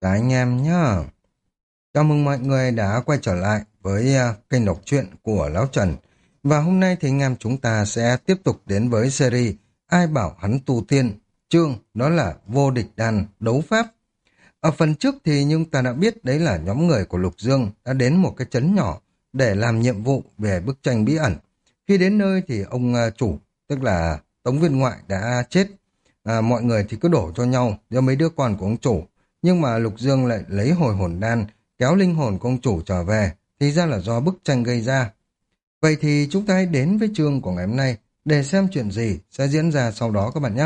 Cả anh em nhá. Chào mừng mọi người đã quay trở lại với kênh đọc truyện của Lão Trần. Và hôm nay thì anh em chúng ta sẽ tiếp tục đến với series Ai bảo hắn tu tiên, chương đó là Vô địch đàn đấu pháp. Ở phần trước thì chúng ta đã biết đấy là nhóm người của Lục Dương đã đến một cái trấn nhỏ để làm nhiệm vụ về bức tranh bí ẩn. Khi đến nơi thì ông chủ, tức là Tống Viên Ngoại đã chết. Mọi người thì cứ đổ cho nhau do mấy đứa con của ông chủ. Nhưng mà Lục Dương lại lấy hồi hồn đan kéo linh hồn của ông chủ trở về, thì ra là do bức tranh gây ra. Vậy thì chúng ta hãy đến với chương của ngày hôm nay để xem chuyện gì sẽ diễn ra sau đó các bạn nhé.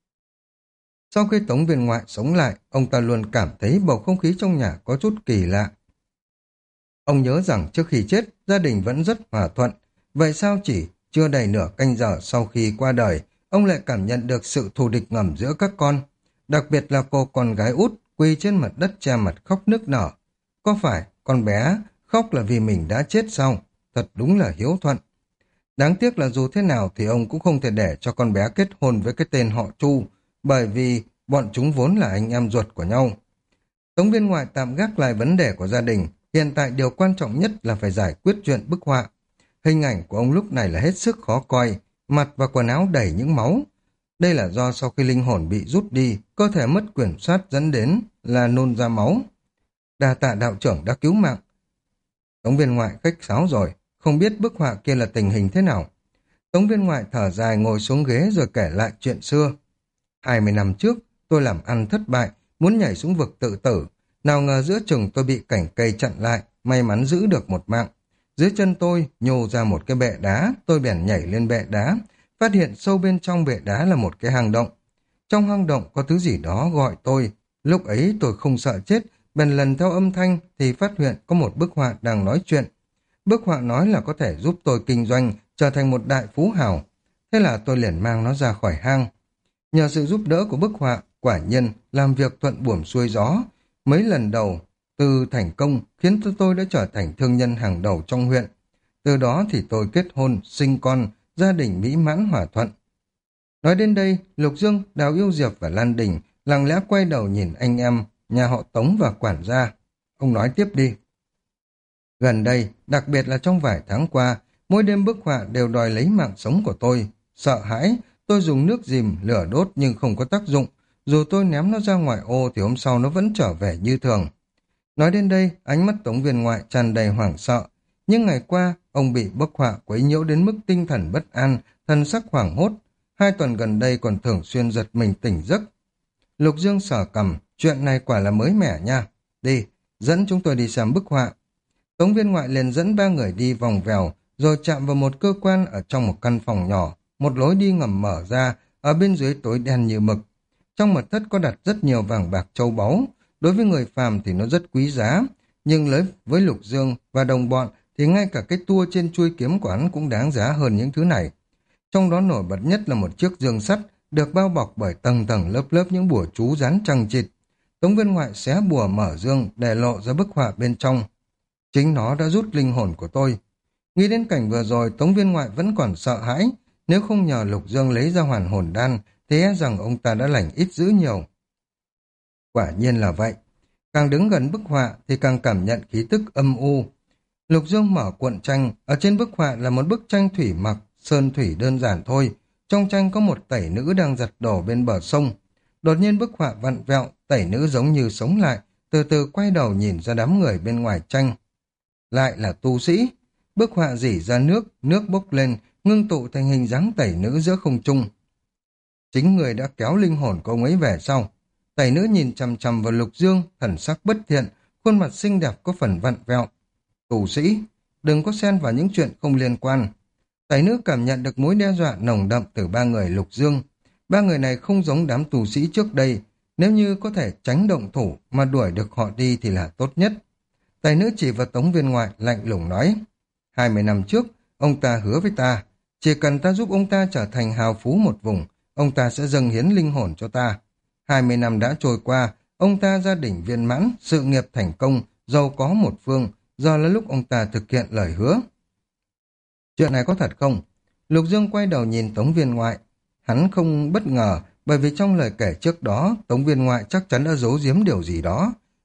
Sau khi Tống Viên Ngoại sống lại, ông ta luôn cảm thấy bầu không khí trong nhà có chút kỳ lạ. Ông nhớ rằng trước khi chết, gia đình vẫn rất hòa thuận. Vậy sao chỉ chưa đầy nửa canh giờ sau khi qua đời, ông lại cảm nhận được sự thù địch ngầm giữa các con. Đặc biệt là cô con gái út quỳ trên mặt đất che mặt khóc nức nở. Có phải con bé khóc là vì mình đã chết sao? Thật đúng là hiếu thuận. Đáng tiếc là dù thế nào thì ông cũng không thể để cho con bé kết hôn với cái tên họ Chu, bởi vì bọn chúng vốn là anh em ruột của nhau. Tống Viên Ngoại tạm gác lại vấn đề của gia đình, hiện tại điều quan trọng nhất là phải giải quyết chuyện bức họa. Hình ảnh của ông lúc này là hết sức khó coi, mặt và quần áo đầy những máu. Đây là do sau khi linh hồn bị rút đi, cơ thể mất kiểm soát dẫn đến là nôn ra máu. Đa tạ đạo trưởng đã cứu mạng. Tống Viên Ngoại khách sáo rồi, không biết bức họa kia là tình hình thế nào. Tống Viên Ngoại thở dài ngồi xuống ghế rồi kể lại chuyện xưa. 20 năm trước, tôi làm ăn thất bại, muốn nhảy xuống vực tự tử. Nào ngờ giữa chừng tôi bị cảnh cây chặn lại, may mắn giữ được một mạng. Dưới chân tôi nhô ra một cái bệ đá, tôi bèn nhảy lên bệ đá, phát hiện sâu bên trong bệ đá là một cái hang động. Trong hang động có thứ gì đó gọi tôi. Lúc ấy tôi không sợ chết, bèn lần theo âm thanh thì phát hiện có một bức họa đang nói chuyện. Bức họa nói là có thể giúp tôi kinh doanh, trở thành một đại phú hào. Thế là tôi liền mang nó ra khỏi hang. Nhờ sự giúp đỡ của bức họa, quả nhiên làm việc thuận buồm xuôi gió. Mấy lần đầu từ thành công khiến cho tôi đã trở thành thương nhân hàng đầu trong huyện. Từ đó thì tôi kết hôn, sinh con, gia đình mỹ mãn hòa thuận. Nói đến đây, Lục Dương, Đào Yêu Diệp và Lan Đình lặng lẽ quay đầu nhìn anh em, nhà họ Tống và quản gia. Ông nói tiếp đi. Gần đây, đặc biệt là trong vài tháng qua, mỗi đêm bức họa đều đòi lấy mạng sống của tôi. Sợ hãi, tôi dùng nước dìm, lửa đốt nhưng không có tác dụng. Dù tôi ném nó ra ngoài ô thì hôm sau nó vẫn trở về như thường. Nói đến đây, ánh mắt Tống Viên Ngoại tràn đầy hoảng sợ. Nhưng ngày qua, ông bị bức họa quấy nhiễu đến mức tinh thần bất an, thân sắc hoảng hốt. 2 tuần gần đây còn thường xuyên giật mình tỉnh giấc. Lục Dương sờ cằm, chuyện này quả là mới mẻ nha. Đi, dẫn chúng tôi đi xem bức họa. Tống Viên Ngoại liền dẫn 3 người đi vòng vèo, rồi chạm vào một cơ quan ở trong một căn phòng nhỏ. Một lối đi ngầm mở ra, ở bên dưới tối đen như mực. Trong mật thất có đặt rất nhiều vàng bạc châu báu. Đối với người phàm thì nó rất quý giá, nhưng với Lục Dương và đồng bọn thì ngay cả cái tua trên chuôi kiếm của hắn cũng đáng giá hơn những thứ này. Trong đó nổi bật nhất là một chiếc giường sắt được bao bọc bởi tầng tầng lớp lớp những bùa chú dán chằng chịt. Tống Viên Ngoại xé bùa mở giường để lộ ra bức họa bên trong. Chính nó đã rút linh hồn của tôi. Nghĩ đến cảnh vừa rồi, Tống Viên Ngoại vẫn còn sợ hãi. Nếu không nhờ Lục Dương lấy ra hoàn hồn đan thì e rằng ông ta đã lành ít dữ nhiều. Quả nhiên là vậy. Càng đứng gần bức họa thì càng cảm nhận khí tức âm u. Lục Dương mở cuộn tranh, ở trên bức họa là một bức tranh thủy mặc, sơn thủy đơn giản thôi. Trong tranh có một tẩy nữ đang giặt đồ bên bờ sông. Đột nhiên bức họa vặn vẹo, tẩy nữ giống như sống lại, từ từ quay đầu nhìn ra đám người bên ngoài tranh. Lại là tu sĩ. Bức họa rỉ ra nước, nước bốc lên, ngưng tụ thành hình dáng tẩy nữ giữa không trung. Chính người đã kéo linh hồn của ông ấy về sau. Tẩy nữ nhìn chằm chằm vào Lục Dương, thần sắc bất thiện, khuôn mặt xinh đẹp có phần vặn vẹo. Tù sĩ, đừng có xen vào những chuyện không liên quan. Tẩy nữ cảm nhận được mối đe dọa nồng đậm từ 3 người Lục Dương. 3 người này không giống đám tù sĩ trước đây, nếu như có thể tránh động thủ mà đuổi được họ đi thì là tốt nhất. Tẩy nữ chỉ vào Tống Viên Ngoại lạnh lùng nói, 20 năm trước, ông ta hứa với ta, chỉ cần ta giúp ông ta trở thành hào phú một vùng, ông ta sẽ dâng hiến linh hồn cho ta. 20 năm đã trôi qua, ông ta gia đình viên mãn, sự nghiệp thành công, giàu có một phương, giờ là lúc ông ta thực hiện lời hứa. Chuyện này có thật không? Lục Dương quay đầu nhìn Tống Viên Ngoại. Hắn không bất ngờ, bởi vì trong lời kể trước đó, Tống Viên Ngoại chắc chắn đã giấu giếm điều gì đó.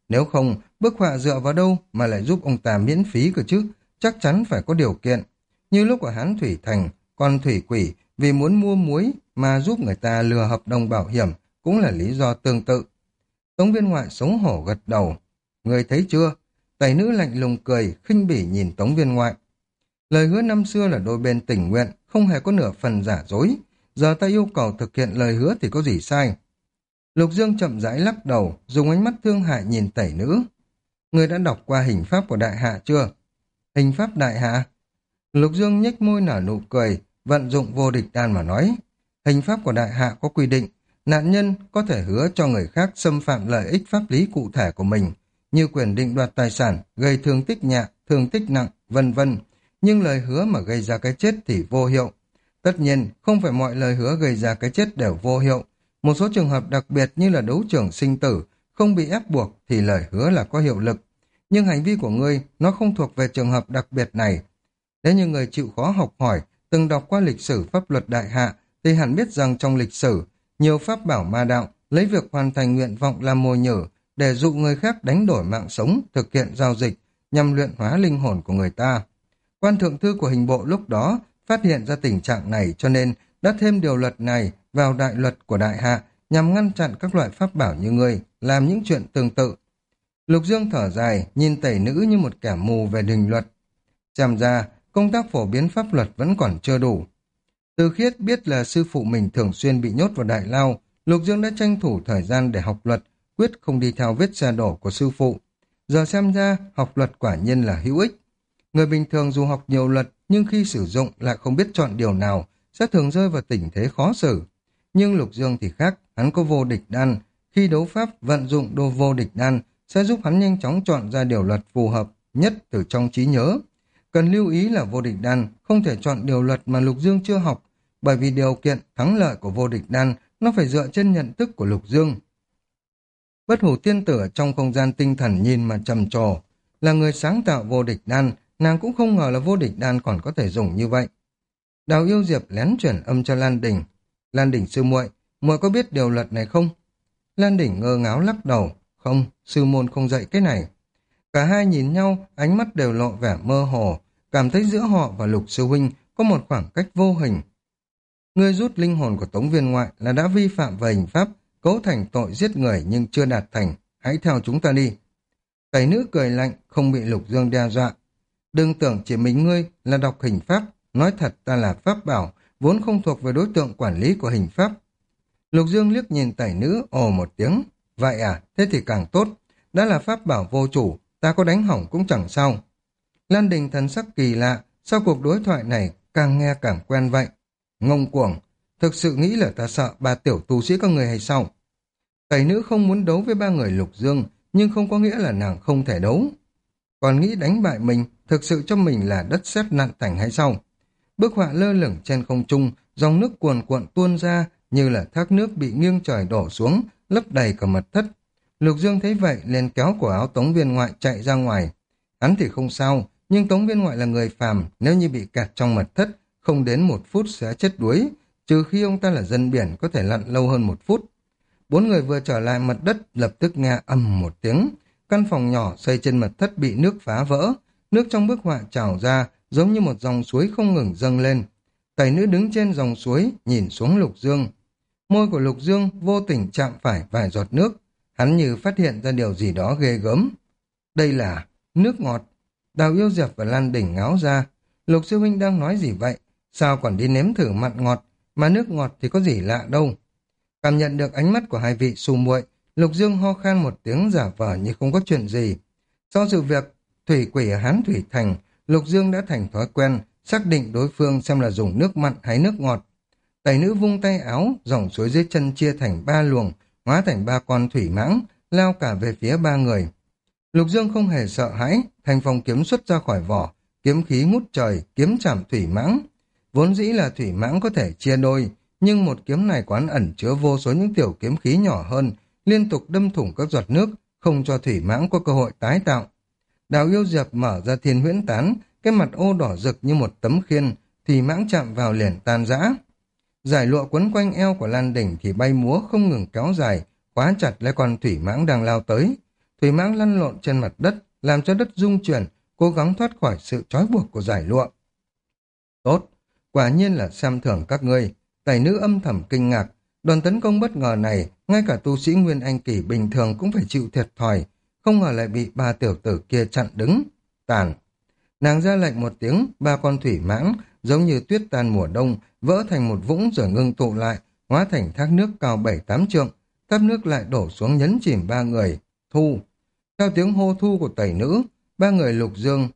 Nếu không, bức họa dựa vào đâu mà lại giúp ông ta miễn phí cơ chứ? Chắc chắn phải có điều kiện. Như lúc ở Hán Thủy Thành, con thủy quỷ vì muốn mua muối mà giúp người ta lừa hợp đồng bảo hiểm cũng là lý do tương tự. Tống Viên Ngoại xấu hổ gật đầu. Người thấy chưa? Tẩy nữ lạnh lùng cười, khinh bỉ nhìn Tống Viên Ngoại. Lời hứa năm xưa là đôi bên tình nguyện, không hề có nửa phần giả dối. Giờ ta yêu cầu thực hiện lời hứa thì có gì sai? Lục Dương chậm rãi lắc đầu, dùng ánh mắt thương hại nhìn tẩy nữ. Người đã đọc qua hình pháp của đại hạ chưa? Hình pháp đại hạ? Lục Dương nhếch môi nở nụ cười, vận dụng vô địch đan mà nói. Hình pháp của đại hạ có quy định, nạn nhân có thể hứa cho người khác xâm phạm lợi ích pháp lý cụ thể của mình, như quyền định đoạt tài sản, gây thương tích nhẹ, thương tích nặng, vân vân. Nhưng lời hứa mà gây ra cái chết thì vô hiệu. Tất nhiên, không phải mọi lời hứa gây ra cái chết đều vô hiệu. Một số trường hợp đặc biệt như là đấu trường sinh tử, không bị ép buộc thì lời hứa là có hiệu lực. Nhưng hành vi của ngươi, nó không thuộc về trường hợp đặc biệt này. Nếu như người chịu khó học hỏi, từng đọc qua lịch sử pháp luật đại hạ, thì hẳn biết rằng trong lịch sử, nhiều pháp bảo ma đạo lấy việc hoàn thành nguyện vọng làm mồi nhử để dụ người khác đánh đổi mạng sống, thực hiện giao dịch, nhằm luyện hóa linh hồn của người ta. Quan thượng thư của hình bộ lúc đó phát hiện ra tình trạng này cho nên đã thêm điều luật này vào đại luật của đại hạ nhằm ngăn chặn các loại pháp bảo như ngươi làm những chuyện tương tự. Lục Dương thở dài, nhìn tẩy nữ như một kẻ mù về đình luật. Xem ra, công tác phổ biến pháp luật vẫn còn chưa đủ. Từ Khiết biết là sư phụ mình thường xuyên bị nhốt vào đại lao, Lục Dương đã tranh thủ thời gian để học luật, quyết không đi theo vết xe đổ của sư phụ. Giờ xem ra, học luật quả nhiên là hữu ích. Người bình thường dù học nhiều luật, nhưng khi sử dụng lại không biết chọn điều nào, sẽ thường rơi vào tình thế khó xử. Nhưng Lục Dương thì khác, hắn có vô địch đan. Khi đấu pháp, vận dụng đồ vô địch đan sẽ giúp hắn nhanh chóng chọn ra điều luật phù hợp nhất từ trong trí nhớ. Cần lưu ý là vô địch đan không thể chọn điều luật mà Lục Dương chưa học, bởi vì điều kiện thắng lợi của vô địch đan nó phải dựa trên nhận thức của Lục Dương. Bất Hủ tiên tử ở trong không gian tinh thần nhìn mà trầm trồ, là người sáng tạo vô địch đan, nàng cũng không ngờ là vô địch đan còn có thể dùng như vậy. Đào Yêu Diệp lén chuyển âm cho Lan Đình. Lan Đình sư muội, muội có biết điều luật này không? Lan Đình ngơ ngáo lắc đầu. Không, sư môn không dạy cái này. Cả hai nhìn nhau, ánh mắt đều lộ vẻ mơ hồ, cảm thấy giữa họ và Lục sư huynh có một khoảng cách vô hình. Ngươi rút linh hồn của Tống Viên Ngoại là đã vi phạm về hình pháp, cấu thành tội giết người nhưng chưa đạt thành. Hãy theo chúng ta đi. Tẩy nữ cười lạnh, không bị Lục Dương đe dọa. Đừng tưởng chỉ mình ngươi là đọc hình pháp, nói thật ta là pháp bảo, vốn không thuộc về đối tượng quản lý của hình pháp. Lục Dương liếc nhìn tẩy nữ, ồ một tiếng. Vậy à, thế thì càng tốt. Đã là pháp bảo vô chủ, ta có đánh hỏng cũng chẳng sao. Lan Đình thần sắc kỳ lạ, sau cuộc đối thoại này càng nghe càng quen vậy. Ngông cuồng, thực sự nghĩ là ta sợ ba tiểu tu sĩ các người hay sao? Tẩy nữ không muốn đấu với ba người Lục Dương, nhưng không có nghĩa là nàng không thể đấu. Còn nghĩ đánh bại mình, thực sự cho mình là đất sét nặn thành hay sao? Bức họa lơ lửng trên không trung, dòng nước cuồn cuộn tuôn ra như là thác nước bị nghiêng trời đổ xuống, lấp đầy cả mật thất. Lục Dương thấy vậy liền kéo cổ áo Tống Viên Ngoại chạy ra ngoài. Hắn thì không sao, nhưng Tống Viên Ngoại là người phàm, nếu như bị kẹt trong mật thất, không đến 1 phút sẽ chết đuối, trừ khi ông ta là dân biển có thể lặn lâu hơn 1 phút. 4 người vừa trở lại mặt đất, lập tức nghe ầm một tiếng. Căn phòng nhỏ xây trên mật thất bị nước phá vỡ, nước trong bức họa trào ra, giống như một dòng suối không ngừng dâng lên. Tẩy nữ đứng trên dòng suối, nhìn xuống Lục Dương. Môi của Lục Dương vô tình chạm phải vài giọt nước, hắn như phát hiện ra điều gì đó ghê gớm. Đây là nước ngọt. Đào Yêu Diệp và Lan Đình ngáo ra. Lục sư huynh đang nói gì vậy? Sao còn đi nếm thử mặn ngọt, mà nước ngọt thì có gì lạ đâu. Cảm nhận được ánh mắt của hai vị xù muội, Lục Dương ho khan một tiếng giả vờ như không có chuyện gì. Sau sự việc thủy quỷ ở Hán Thủy Thành, Lục Dương đã thành thói quen, xác định đối phương xem là dùng nước mặn hay nước ngọt. Tẩy nữ vung tay áo, dòng suối dưới chân chia thành 3 luồng, hóa thành 3 con thủy mãng, lao cả về phía 3 người. Lục Dương không hề sợ hãi, thanh phong kiếm xuất ra khỏi vỏ, kiếm khí ngút trời, kiếm chạm thủy mãng. Vốn dĩ là thủy mãng có thể chia đôi, nhưng một kiếm này quán ẩn chứa vô số những tiểu kiếm khí nhỏ hơn, liên tục đâm thủng các giọt nước, không cho thủy mãng có cơ hội tái tạo. Đào Yêu Diệp mở ra thiên huyễn tán, cái mặt ô đỏ rực như một tấm khiên, thủy mãng chạm vào liền tan rã. Giải lụa quấn quanh eo của Lan Đỉnh thì bay múa không ngừng kéo dài, khóa chặt lấy con thủy mãng đang lao tới. thủy mãng lăn lộn trên mặt đất, làm cho đất rung chuyển, cố gắng thoát khỏi sự trói buộc của dải lụa. Tốt, quả nhiên là xem thường các ngươi. Tẩy nữ âm thầm kinh ngạc, đòn tấn công bất ngờ này, ngay cả tu sĩ Nguyên Anh kỳ bình thường cũng phải chịu thiệt thòi, không ngờ lại bị ba tiểu tử kia chặn đứng. Tàn. Nàng ra lệnh một tiếng, ba con thủy mãng, giống như tuyết tan mùa đông, vỡ thành một vũng rồi ngưng tụ lại, hóa thành thác nước cao 7-8 trượng, thác nước lại đổ xuống nhấn chìm ba người. Thu. Theo tiếng hô thu của tẩy nữ, ba người Lục Dương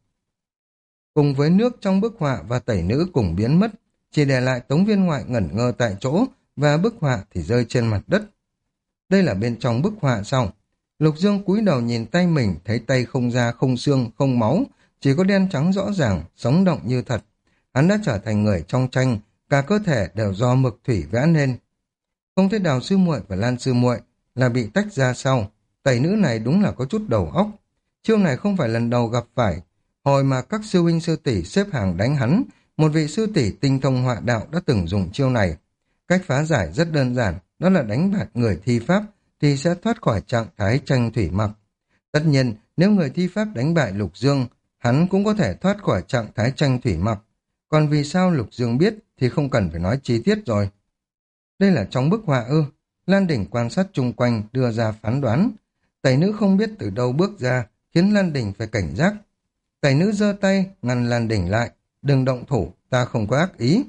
cùng với nước trong bức họa và tẩy nữ cùng biến mất, chỉ để lại Tống Viên Ngoại ngẩn ngơ tại chỗ và bức họa thì rơi trên mặt đất. Đây là bên trong bức họa sao? Lục Dương cúi đầu nhìn tay mình, thấy tay không da, không xương, không máu, chỉ có đen trắng rõ ràng, sống động như thật. Hắn đã trở thành người trong tranh, cả cơ thể đều do mực thủy vẽ nên. Không thấy Đào sư muội và Lan sư muội là bị tách ra sau. Tẩy nữ này đúng là có chút đầu óc. Chiêu này không phải lần đầu gặp phải. Hồi mà các sư huynh sư tỷ xếp hàng đánh hắn, một vị sư tỷ tinh thông họa đạo đã từng dùng chiêu này. Cách phá giải rất đơn giản, đó là đánh bại người thi pháp thì sẽ thoát khỏi trạng thái tranh thủy mặc. Tất nhiên, nếu người thi pháp đánh bại Lục Dương, hắn cũng có thể thoát khỏi trạng thái tranh thủy mặc. Còn vì sao Lục Dương biết thì không cần phải nói chi tiết rồi. Đây là trong bức họa ư? Lan Đỉnh quan sát chung quanh đưa ra phán đoán. Tẩy nữ không biết từ đâu bước ra, khiến Lan Đỉnh phải cảnh giác. Tẩy nữ giơ tay ngăn Lan Đỉnh lại. Đừng động thủ, ta không có ác ý.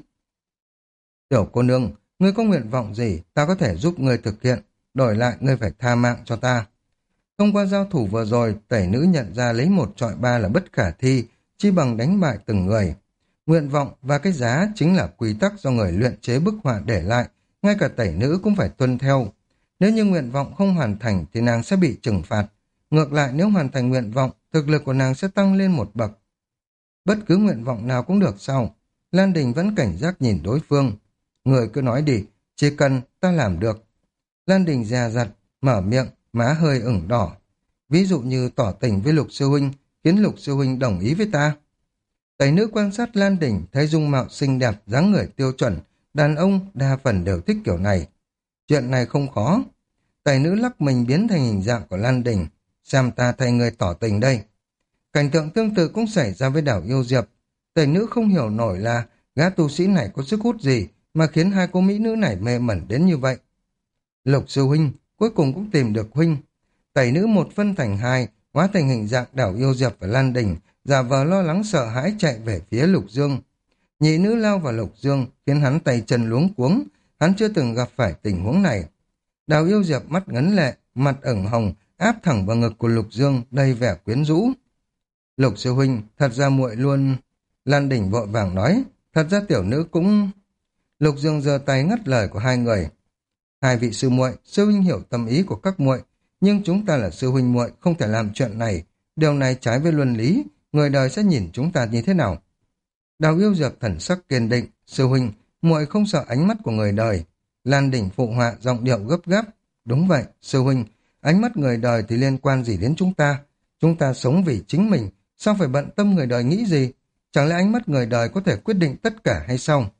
Tiểu cô nương, ngươi có nguyện vọng gì, ta có thể giúp ngươi thực hiện. Đổi lại ngươi phải tha mạng cho ta. Thông qua giao thủ vừa rồi, tẩy nữ nhận ra lấy 1-3 là bất khả thi, chi bằng đánh bại từng người. Nguyện vọng và cái giá chính là quy tắc do người luyện chế bức họa để lại, ngay cả tẩy nữ cũng phải tuân theo. Nếu như nguyện vọng không hoàn thành thì nàng sẽ bị trừng phạt. Ngược lại nếu hoàn thành nguyện vọng, thực lực của nàng sẽ tăng lên một bậc. Bất cứ nguyện vọng nào cũng được sao? Lan Đình vẫn cảnh giác nhìn đối phương. Người cứ nói đi, chỉ cần ta làm được. Lan Đình dè dặt, mở miệng, má hơi ửng đỏ. Ví dụ như tỏ tình với Lục sư huynh, khiến Lục sư huynh đồng ý với ta. Tẩy nữ quan sát Lan Đình, thấy dung mạo xinh đẹp, dáng người tiêu chuẩn, đàn ông đa phần đều thích kiểu này. Chuyện này không khó. Tẩy nữ lắc mình biến thành hình dạng của Lan Đình, xem ta thay người tỏ tình đây. Cảnh tượng tương tự cũng xảy ra với Đảo Yêu Diệp. Tẩy nữ không hiểu nổi là gã tu sĩ này có sức hút gì mà khiến hai cô mỹ nữ này mê mẩn đến như vậy. Lục sư huynh cuối cùng cũng tìm được huynh. Tẩy nữ một phân thành hai, hóa thành hình dạng Đảo Yêu Diệp và Lan Đình, giả vờ lo lắng sợ hãi chạy về phía Lục Dương. Nhị nữ lao vào Lục Dương, khiến hắn tay chân luống cuống, hắn chưa từng gặp phải tình huống này. Đào Yêu Diệp mắt ngấn lệ, mặt ửng hồng, áp thẳng vào ngực của Lục Dương, đầy vẻ quyến rũ. Lục sư huynh, thật ra muội luôn... Lan Đình vội vàng nói, thật ra tiểu nữ cũng... Lục Dương giơ tay ngắt lời của hai người. Hai vị sư muội, sư huynh hiểu tâm ý của các muội, nhưng chúng ta là sư huynh muội, không thể làm chuyện này. Điều này trái với luân lý, người đời sẽ nhìn chúng ta như thế nào? Đào Yêu Diệp thần sắc kiên định, sư huynh, muội không sợ ánh mắt của người đời. Lan Đình phụ họa giọng điệu gấp gáp. Đúng vậy, sư huynh, ánh mắt người đời thì liên quan gì đến chúng ta? Chúng ta sống vì chính mình, sao phải bận tâm người đời nghĩ gì? Chẳng lẽ ánh mắt người đời có thể quyết định tất cả hay sao?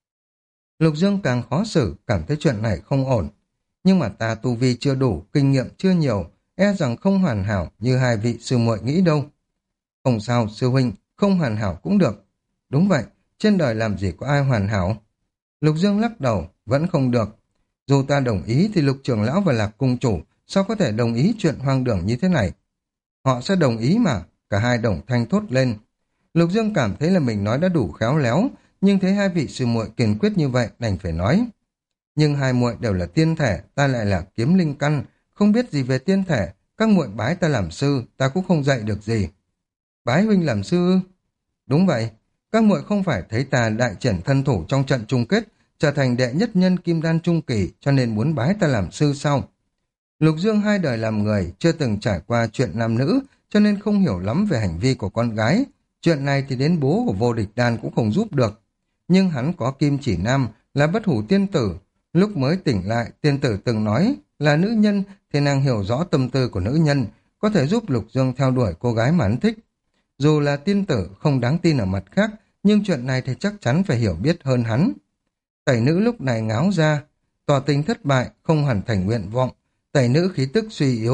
Lục Dương càng khó xử, cảm thấy chuyện này không ổn. Nhưng mà ta tu vi chưa đủ, kinh nghiệm chưa nhiều, e rằng không hoàn hảo như hai vị sư muội nghĩ đâu. Không sao, sư huynh, không hoàn hảo cũng được. Đúng vậy, trên đời làm gì có ai hoàn hảo? Lục Dương lắc đầu, vẫn không được. Dù ta đồng ý thì Lục trưởng lão và Lạc cung chủ sao có thể đồng ý chuyện hoang đường như thế này? Họ sẽ đồng ý mà, cả hai đồng thanh thốt lên. Lục Dương cảm thấy là mình nói đã đủ khéo léo, nhưng thấy hai vị sư muội kiên quyết như vậy đành phải nói. Nhưng hai muội đều là tiên thể, ta lại là kiếm linh căn, không biết gì về tiên thể, các muội bái ta làm sư, ta cũng không dạy được gì. Bái huynh làm sư? Đúng vậy, các muội không phải thấy ta đại triển thân thủ trong trận chung kết, trở thành đệ nhất nhân kim đan trung kỳ, cho nên muốn bái ta làm sư sao? Lục Dương hai đời làm người, chưa từng trải qua chuyện nam nữ, cho nên không hiểu lắm về hành vi của con gái. Chuyện này thì đến bố của Vô Địch Đan cũng không giúp được. Nhưng hắn có kim chỉ nam, là bất hủ tiên tử. Lúc mới tỉnh lại, tiên tử từng nói là nữ nhân thì nàng hiểu rõ tâm tư của nữ nhân, có thể giúp Lục Dương theo đuổi cô gái mà hắn thích. Dù là tiên tử không đáng tin ở mặt khác, nhưng chuyện này thì chắc chắn phải hiểu biết hơn hắn. Tẩy nữ lúc này ngáo ra, tỏ tình thất bại, không hoàn thành nguyện vọng. Tẩy nữ khí tức suy yếu,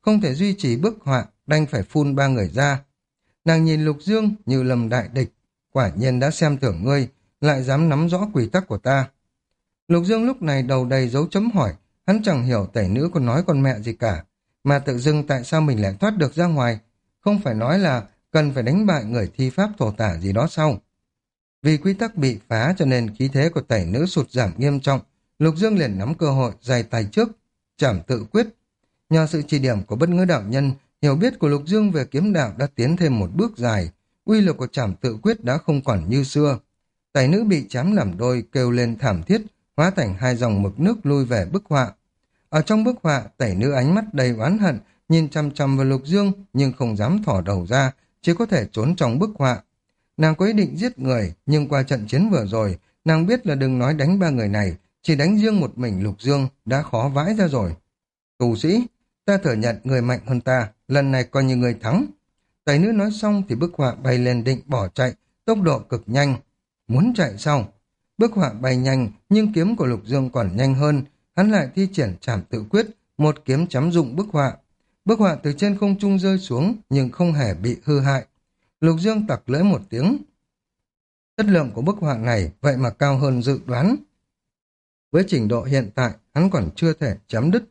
không thể duy trì bức họa, đành phải phun ba người ra. Nàng nhìn Lục Dương như lầm đại địch, quả nhiên đã xem thường ngươi, lại dám nắm rõ quy tắc của ta. Lục Dương lúc này đầu đầy dấu chấm hỏi, hắn chẳng hiểu tẩy nữ còn nói con mẹ gì cả, mà tự dưng tại sao mình lại thoát được ra ngoài, không phải nói là cần phải đánh bại người thi pháp thổ tả gì đó sao? Vì quy tắc bị phá cho nên khí thế của tẩy nữ sụt giảm nghiêm trọng, Lục Dương liền nắm cơ hội giày tay trước, trảm tự quyết. Nhờ sự chỉ điểm của Bất Ngữ đạo nhân, hiểu biết của Lục Dương về kiếm đạo đã tiến thêm một bước dài, uy lực của trảm tự quyết đã không còn như xưa. Tẩy nữ bị chém làm đôi, kêu lên thảm thiết, hóa thành hai dòng mực nước lui về bức họa. Ở trong bức họa, tẩy nữ ánh mắt đầy oán hận, nhìn chăm chăm vào Lục Dương nhưng không dám thỏ đầu ra, chỉ có thể trốn trong bức họa. Nàng có ý định giết người, nhưng qua trận chiến vừa rồi, nàng biết là đừng nói đánh ba người này, chỉ đánh riêng một mình Lục Dương đã khó vãi ra rồi. Tù sĩ, ta thừa nhận người mạnh hơn ta, lần này coi như người thắng. Tẩy nữ nói xong thì bức họa bay lên định bỏ chạy, tốc độ cực nhanh. Muốn chạy sao? Bức họa bay nhanh, nhưng kiếm của Lục Dương còn nhanh hơn, hắn lại thi triển trảm tự quyết, một kiếm chém dụng bức họa. Bức họa từ trên không trung rơi xuống, nhưng không hề bị hư hại. Lục Dương tặc lưỡi một tiếng. Chất lượng của bức họa này vậy mà cao hơn dự đoán. Với trình độ hiện tại, hắn còn chưa thể chém đứt.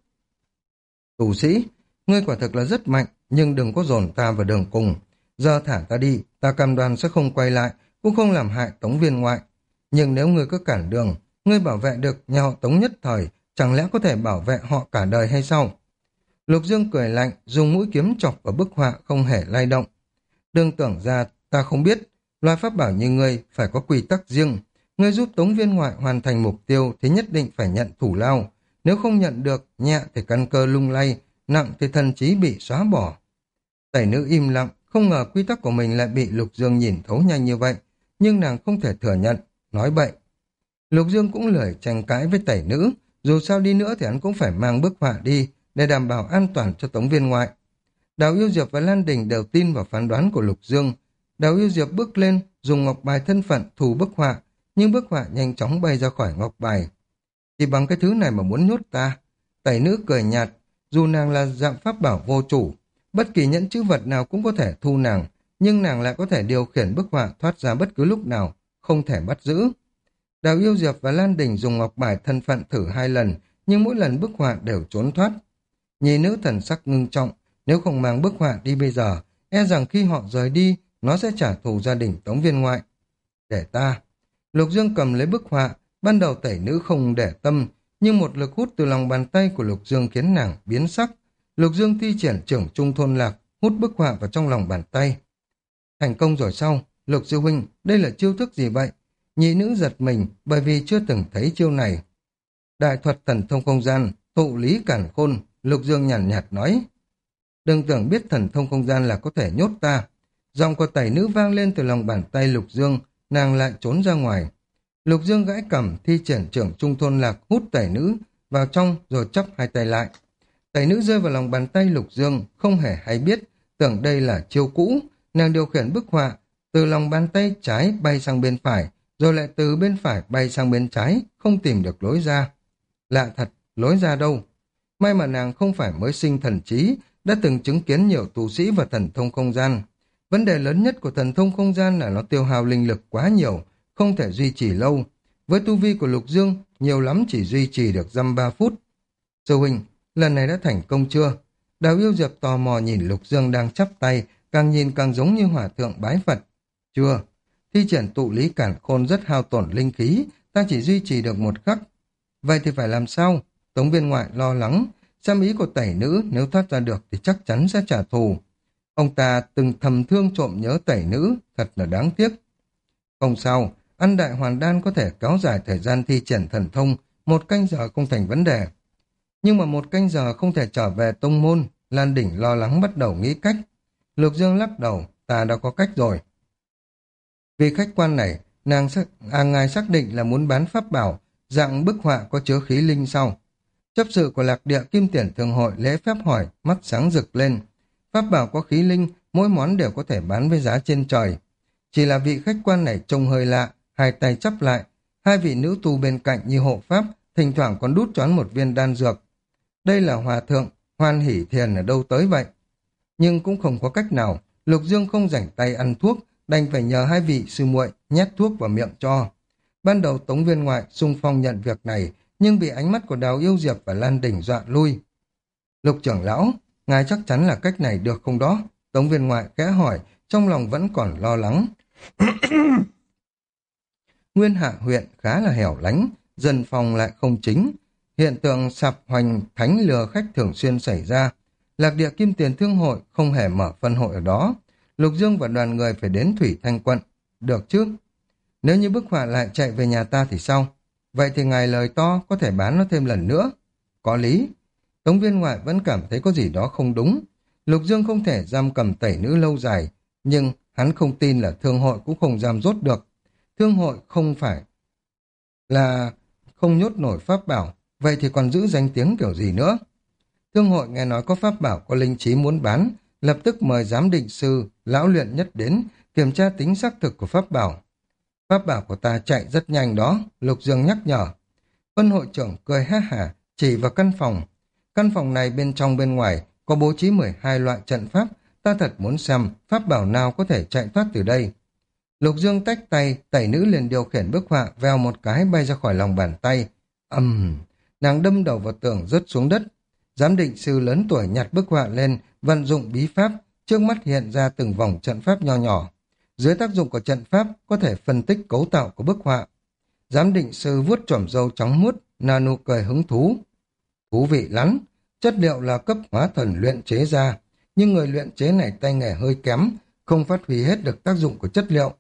Tù sĩ, ngươi quả thực là rất mạnh, nhưng đừng có dồn ta vào đường cùng. Giờ thả ta đi, ta cam đoan sẽ không quay lại, cũng không làm hại Tống viên ngoại. Nhưng nếu ngươi cứ cản đường, ngươi bảo vệ được nhà họ Tống nhất thời, chẳng lẽ có thể bảo vệ họ cả đời hay sao? Lục Dương cười lạnh, dùng mũi kiếm chọc vào bức họa không hề lay động. Đừng tưởng ra ta không biết, loài pháp bảo như ngươi phải có quy tắc riêng. Ngươi giúp Tống viên ngoại hoàn thành mục tiêu thì nhất định phải nhận thủ lao. Nếu không nhận được, nhẹ thì căn cơ lung lay, nặng thì thần trí bị xóa bỏ. Tẩy nữ im lặng, không ngờ quy tắc của mình lại bị Lục Dương nhìn thấu nhanh như vậy, nhưng nàng không thể thừa nhận, nói bậy. Lục Dương cũng lười tranh cãi với tẩy nữ, dù sao đi nữa thì hắn cũng phải mang bức họa đi để đảm bảo an toàn cho Tống viên ngoại. Đào Yêu Diệp và Lan Đình đều tin vào phán đoán của Lục Dương. Đào Yêu Diệp bước lên, dùng ngọc bài thân phận thù bức họa, nhưng bức họa nhanh chóng bay ra khỏi ngọc bài. Chỉ bằng cái thứ này mà muốn nhốt ta? Tẩy nữ cười nhạt, dù nàng là dạng pháp bảo vô chủ, bất kỳ nhẫn chữ vật nào cũng có thể thu nàng, nhưng nàng lại có thể điều khiển bức họa thoát ra bất cứ lúc nào, không thể bắt giữ. Đào Yêu Diệp và Lan Đình dùng ngọc bài thân phận thử 2 lần, nhưng mỗi lần bức họa đều trốn thoát. Nhị nữ thần sắc ngưng trọng, nếu không mang bức họa đi bây giờ, e rằng khi họ rời đi, nó sẽ trả thù gia đình Tống viên ngoại. Để ta. Lục Dương cầm lấy bức họa, ban đầu tẩy nữ không để tâm, nhưng một lực hút từ lòng bàn tay của Lục Dương khiến nàng biến sắc. Lục Dương thi triển trưởng trung thôn lạc, hút bức họa vào trong lòng bàn tay. Thành công rồi sao? Lục sư huynh, đây là chiêu thức gì vậy? Nhị nữ giật mình bởi vì chưa từng thấy chiêu này. Đại thuật thần thông không gian, tụ lý cản khôn, Lục Dương nhàn nhạt nói. Đừng tưởng biết thần thông không gian là có thể nhốt ta. Giọng của tẩy nữ vang lên từ lòng bàn tay Lục Dương, nàng lại trốn ra ngoài. Lục Dương gãi cằm, thi triển trưởng trung thôn lạc hút tẩy nữ vào trong rồi chắp hai tay lại. Tẩy nữ rơi vào lòng bàn tay Lục Dương, không hề hay biết, tưởng đây là chiêu cũ. Nàng điều khiển bức họa, từ lòng bàn tay trái bay sang bên phải, rồi lại từ bên phải bay sang bên trái, không tìm được lối ra. Lạ thật, lối ra đâu? May mà nàng không phải mới sinh thần trí, đã từng chứng kiến nhiều tu sĩ và thần thông không gian. Vấn đề lớn nhất của thần thông không gian là nó tiêu hao linh lực quá nhiều, không thể duy trì lâu. Với tu vi của Lục Dương, nhiều lắm chỉ duy trì được dăm 3 phút. Sư huynh, lần này đã thành công chưa? Đào Yêu Diệp tò mò nhìn Lục Dương đang chắp tay, càng nhìn càng giống như hòa thượng bái Phật. Chưa, thi triển tụ lý cản khôn rất hao tổn linh khí, ta chỉ duy trì được 1 khắc. Vậy thì phải làm sao? Tống viên ngoại lo lắng, xem ý của tẩy nữ nếu thoát ra được thì chắc chắn sẽ trả thù. Ông ta từng thầm thương trộm nhớ tẩy nữ, thật là đáng tiếc. Không sao, ăn đại hoàn đan có thể kéo dài thời gian thi triển thần thông, 1 canh giờ không thành vấn đề. Nhưng mà 1 canh giờ không thể trở về tông môn, Lan Đỉnh lo lắng bắt đầu nghĩ cách. Lục Dương lắc đầu, ta đã có cách rồi. Vì khách quan này, ngài xác định là muốn bán pháp bảo, dạng bức họa có chứa khí linh sau. Chấp sự của Lạc Địa Kim Tiền Thương hội lễ phép hỏi, mắt sáng rực lên. Pháp bảo có khí linh, mỗi món đều có thể bán với giá trên trời. Chỉ là vị khách quan này trông hơi lạ, 2 tay chắp lại, 2 vị nữ tu bên cạnh như hộ pháp, thỉnh thoảng còn đút choán một viên đan dược. Đây là hòa thượng, Hoan Hỷ Thiền ở đâu tới vậy? Nhưng cũng không có cách nào, Lục Dương không rảnh tay ăn thuốc, đành phải nhờ hai vị sư muội nhét thuốc vào miệng cho. Ban đầu Tống Viên Ngoại xung phong nhận việc này, nhưng bị ánh mắt của Đào Yêu Diệp và Lan Đình dọa lui. Lục trưởng lão, ngài chắc chắn là cách này được không đó? Tống Viên Ngoại khẽ hỏi, trong lòng vẫn còn lo lắng. Nguyên Hạ huyện khá là hẻo lánh, dân phòng lại không chính. Hiện tượng sạp hoành thánh lừa khách thường xuyên xảy ra. Lạc Địa Kim Tiền Thương hội không hề mở phân hội ở đó. Lục Dương và đoàn người phải đến Thủy Thanh quận. Được chứ? Nếu như bức họa lại chạy về nhà ta thì sao? Vậy thì ngài lời to có thể bán nó thêm lần nữa. Có lý. Tống Viên Ngoại vẫn cảm thấy có gì đó không đúng. Lục Dương không thể giam cầm tẩy nữ lâu dài, nhưng hắn không tin là thương hội cũng không giam rốt được. Thương hội không phải là không nhốt nổi pháp bảo, vậy thì còn giữ danh tiếng kiểu gì nữa? Thương hội nghe nói có pháp bảo có linh trí muốn bán, lập tức mời giám định sư, lão luyện nhất đến, kiểm tra tính xác thực của pháp bảo. Pháp bảo của ta chạy rất nhanh đó, Lục Dương nhắc nhở. Phân hội trưởng cười ha hả, chỉ vào căn phòng. Căn phòng này bên trong bên ngoài có bố trí 12 loại trận pháp, ta thật muốn xem pháp bảo nào có thể chạy thoát từ đây. Lục Dương tách tay, tẩy nữ liền điều khiển bức họa, vèo một cái bay ra khỏi lòng bàn tay. Nàng đâm đầu vào tường rớt xuống đất. Giám định sư lớn tuổi nhặt bức họa lên, vận dụng bí pháp, trước mắt hiện ra từng vòng trận pháp nho nhỏ. Dưới tác dụng của trận pháp có thể phân tích cấu tạo của bức họa. Giám định sư vuốt chỏm râu trắng muốt, nở nụ cười hứng thú. Thú vị lắm, chất liệu là cấp hóa thần luyện chế ra, nhưng người luyện chế này tay nghề hơi kém, không phát huy hết được tác dụng của chất liệu.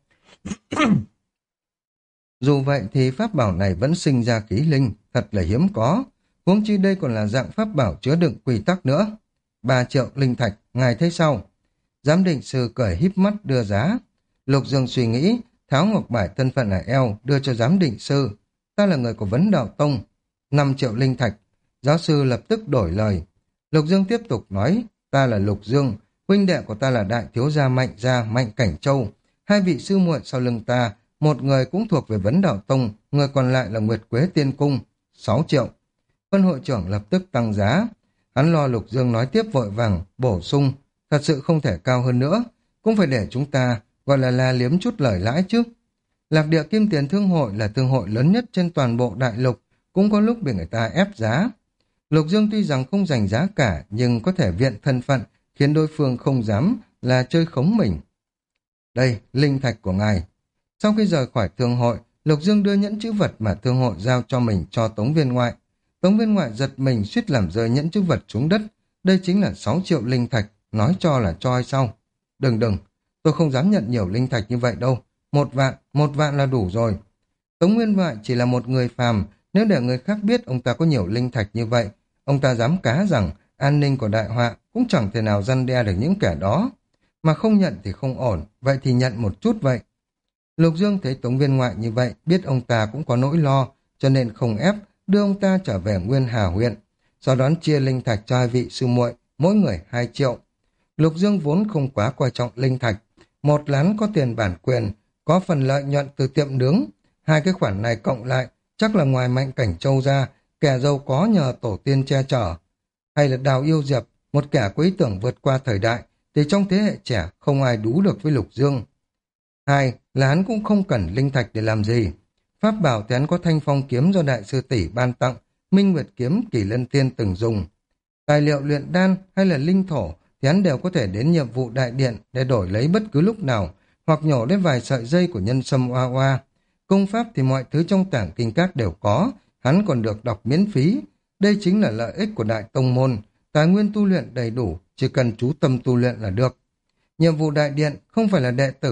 Dù vậy thì pháp bảo này vẫn sinh ra khí linh, thật là hiếm có. Huống chi đây còn là dạng pháp bảo chứa đựng quy tắc nữa. 3 triệu linh thạch, ngài thấy sao? Giám định sư cười híp mắt đưa giá. Lục Dương suy nghĩ, tháo ngọc bài thân phận ở eo, đưa cho giám định sư. Ta là người của Vấn Đạo Tông. 5 triệu linh thạch. Giáo sư lập tức đổi lời. Lục Dương tiếp tục nói, ta là Lục Dương, huynh đệ của ta là đại thiếu gia Mạnh Cảnh Châu. Hai vị sư muội sau lưng ta, một người cũng thuộc về Vấn Đạo Tông, người còn lại là Nguyệt Quế Tiên Cung. 6 triệu. Phân hội trưởng lập tức tăng giá. Hắn lo Lục Dương nói tiếp vội vàng, bổ sung, thật sự không thể cao hơn nữa, cũng phải để chúng ta gọi là la liếm chút lời lãi chứ. Lạc Địa Kim Tiền Thương hội là thương hội lớn nhất trên toàn bộ đại lục, cũng có lúc bị người ta ép giá. Lục Dương tuy rằng không giành giá cả, nhưng có thể viện thân phận, khiến đối phương không dám là chơi khống mình. Đây, linh thạch của ngài. Sau khi rời khỏi thương hội, Lục Dương đưa nhẫn chữ vật mà thương hội giao cho mình cho Tống Viên Ngoại. Tống Viên Ngoại giật mình suýt làm rơi nhẫn chữ vật xuống đất. Đây chính là 6 triệu linh thạch, nói cho là cho hay sao? Đừng, tôi không dám nhận nhiều linh thạch như vậy đâu. 1 vạn là đủ rồi. Tống Viên Ngoại chỉ là một người phàm, nếu để người khác biết ông ta có nhiều linh thạch như vậy, ông ta dám cá rằng an ninh của đại họa cũng chẳng thể nào răn đe được những kẻ đó. Mà không nhận thì không ổn, vậy thì nhận một chút vậy. Lục Dương thấy Tống Viên Ngoại như vậy, biết ông ta cũng có nỗi lo, cho nên không ép, đưa ông ta trở về Nguyên Hà huyện. Sau đó chia linh thạch cho hai vị sư muội, mỗi người 2 triệu. Lục Dương vốn không quá coi trọng linh thạch. Một lán có tiền bản quyền, có phần lợi nhuận từ tiệm nướng. Hai cái khoản này cộng lại, chắc là ngoài Mạnh Cảnh Châu ra, kẻ giàu có nhờ tổ tiên che chở. Hay là Đào Yêu Diệp, một kẻ có ý tưởng vượt qua thời đại, thì trong thế hệ trẻ không ai đú được với Lục Dương. Hai là hắn cũng không cần linh thạch để làm gì. Pháp bảo thì hắn có Thanh Phong kiếm do đại sư tỷ ban tặng, Minh Nguyệt kiếm Kỳ Lân Tiên từng dùng. Tài liệu luyện đan hay là linh thổ thì hắn đều có thể đến nhiệm vụ đại điện để đổi lấy bất cứ lúc nào, hoặc nhổ đến vài sợi dây của nhân sâm oa oa. Công pháp thì mọi thứ trong tảng kinh các đều có, hắn còn được đọc miễn phí. Đây chính là lợi ích của đại tông môn, tài nguyên tu luyện đầy đủ, chỉ cần chú tâm tu luyện là được. Nhiệm vụ đại điện không phải là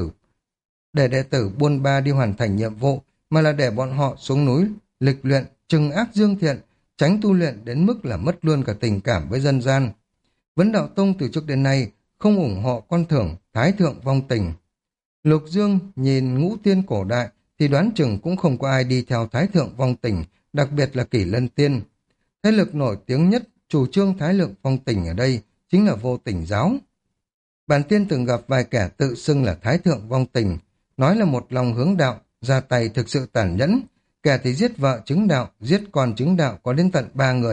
để đệ tử buôn ba đi hoàn thành nhiệm vụ, mà là để bọn họ xuống núi, lịch luyện, trừng ác dương thiện, tránh tu luyện đến mức là mất luôn cả tình cảm với dân gian. Vấn Đạo Tông từ trước đến nay không ủng hộ con thưởng thái thượng vong tình. Lục Dương nhìn ngũ tiên cổ đại thì đoán chừng cũng không có ai đi theo thái thượng vong tình, đặc biệt là Kỷ Lân Tiên. Thế lực nổi tiếng nhất chủ trương thái lượng vong tình ở đây chính là Vô Tình giáo. Bản tiên từng gặp vài kẻ tự xưng là thái thượng vong tình, nói là một lòng hướng đạo, ra tay thực sự tàn nhẫn, kẻ thì giết vợ chứng đạo, giết con chứng đạo có đến tận 3 người,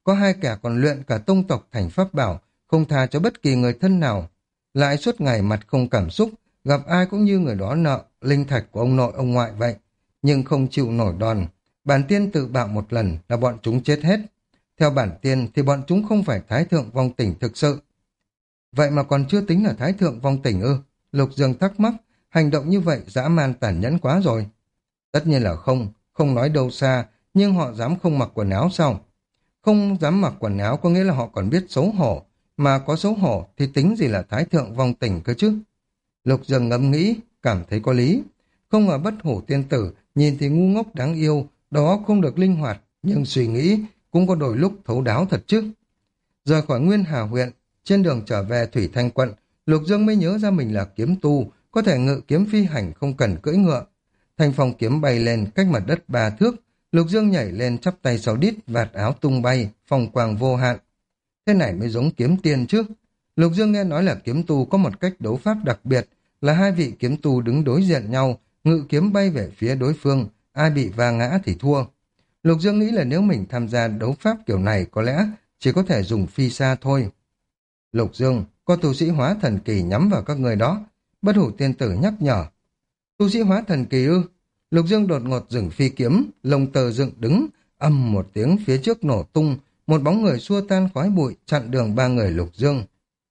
có hai kẻ còn luyện cả tông tộc thành pháp bảo, không tha cho bất kỳ người thân nào. Lại suốt ngày mặt không cảm xúc, gặp ai cũng như người đó nợ linh thạch của ông nội ông ngoại vậy, nhưng không chịu nổi đòn. Bản tiên tự bạo một lần là bọn chúng chết hết. Theo bản tiên thì bọn chúng không phải thái thượng vong tình thực sự. Vậy mà còn chưa tính là thái thượng vong tình ư? Lục Dương thắc mắc, hành động như vậy dã man tàn nhẫn quá rồi. Tất nhiên là không, không nói đâu xa, nhưng họ dám không mặc quần áo sao? Không dám mặc quần áo có nghĩa là họ còn biết xấu hổ, mà có xấu hổ thì tính gì là thái thượng vong tình cơ chứ? Lục Dương ngẫm nghĩ, cảm thấy có lý. Không ngờ bất hủ tiên tử, nhìn thì ngu ngốc đáng yêu, đó không được linh hoạt, nhưng suy nghĩ cũng có đôi lúc thấu đáo thật chứ. Rời khỏi Nguyên Hà huyện, trên đường trở về Thủy Thanh quận, Lục Dương mới nhớ ra mình là kiếm tu, có thể ngự kiếm phi hành không cần cưỡi ngựa. Thanh phong kiếm bay lên cách mặt đất 3 thước, Lục Dương nhảy lên chắp tay sau đít, vạt áo tung bay, phong quang vô hạn. Thế này mới giống kiếm tiên chứ. Lục Dương nghe nói là kiếm tu có một cách đấu pháp đặc biệt, là hai vị kiếm tu đứng đối diện nhau, ngự kiếm bay về phía đối phương, ai bị va ngã thì thua. Lục Dương nghĩ là nếu mình tham gia đấu pháp kiểu này có lẽ chỉ có thể dùng phi xa thôi. Lục Dương, có tu sĩ hóa thần kỳ nhắm vào các người đó. Bất hủ tiên tử nhắc nhở. Tu sĩ hóa thần kỳ ư? Lục Dương đột ngột dừng phi kiếm, lông tơ dựng đứng, âm một tiếng phía trước nổ tung, một bóng người xua tan khói bụi chặn đường ba người Lục Dương.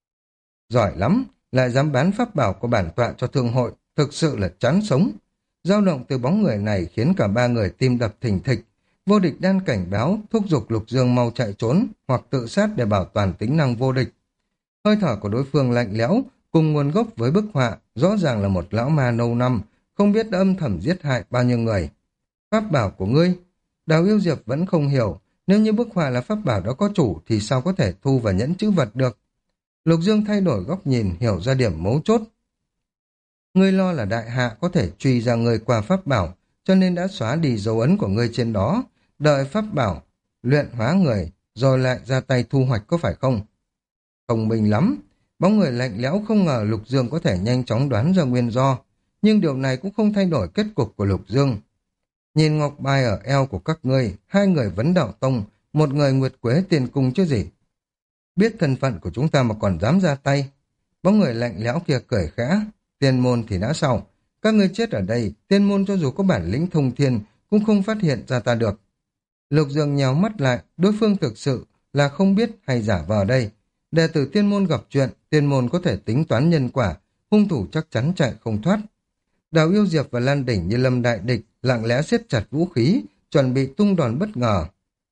Giỏi lắm, lại dám bán pháp bảo của bản tọa cho thương hội, thực sự là chán sống. Dao động từ bóng người này khiến cả ba người tim đập thình thịch. Vô địch đan cảnh báo, thúc giục Lục Dương mau chạy trốn hoặc tự sát để bảo toàn tính năng vô địch. Hơi thở của đối phương lạnh lẽo, cùng nguồn gốc với bức họa, rõ ràng là một lão ma nâu năm, không biết đã âm thầm giết hại bao nhiêu người. Pháp bảo của ngươi, Đào Yêu Diệp vẫn không hiểu, nếu như bức họa là pháp bảo đó có chủ thì sao có thể thu và nhẫn chữ vật được. Lục Dương thay đổi góc nhìn, hiểu ra điểm mấu chốt. Ngươi lo là đại hạ có thể truy ra ngươi qua pháp bảo, cho nên đã xóa đi dấu ấn của ngươi trên đó, đợi pháp bảo, luyện hóa người, rồi lại ra tay thu hoạch có phải không? Thông minh lắm, bóng người lạnh lẽo không ngờ Lục Dương có thể nhanh chóng đoán ra nguyên do, nhưng điều này cũng không thay đổi kết cục của Lục Dương. Nhìn ngọc bài ở eo của các ngươi, hai người vấn đạo tông, một người nguyệt quế tiền cung chứ gì. Biết thân phận của chúng ta mà còn dám ra tay. Bóng người lạnh lẽo kia cười khẽ, tiên môn thì đã sao? Các ngươi chết ở đây, tiên môn cho dù có bản lĩnh thông thiên cũng không phát hiện ra ta được. Lục Dương nhào mắt lại, đối phương thực sự là không biết hay giả vờ đây. Đệ tử tiên môn gặp chuyện, tiên môn có thể tính toán nhân quả, hung thủ chắc chắn chạy không thoát. Đào Yêu Diệp và Lan Đỉnh như lâm đại địch, lặng lẽ siết chặt vũ khí, chuẩn bị tung đòn bất ngờ.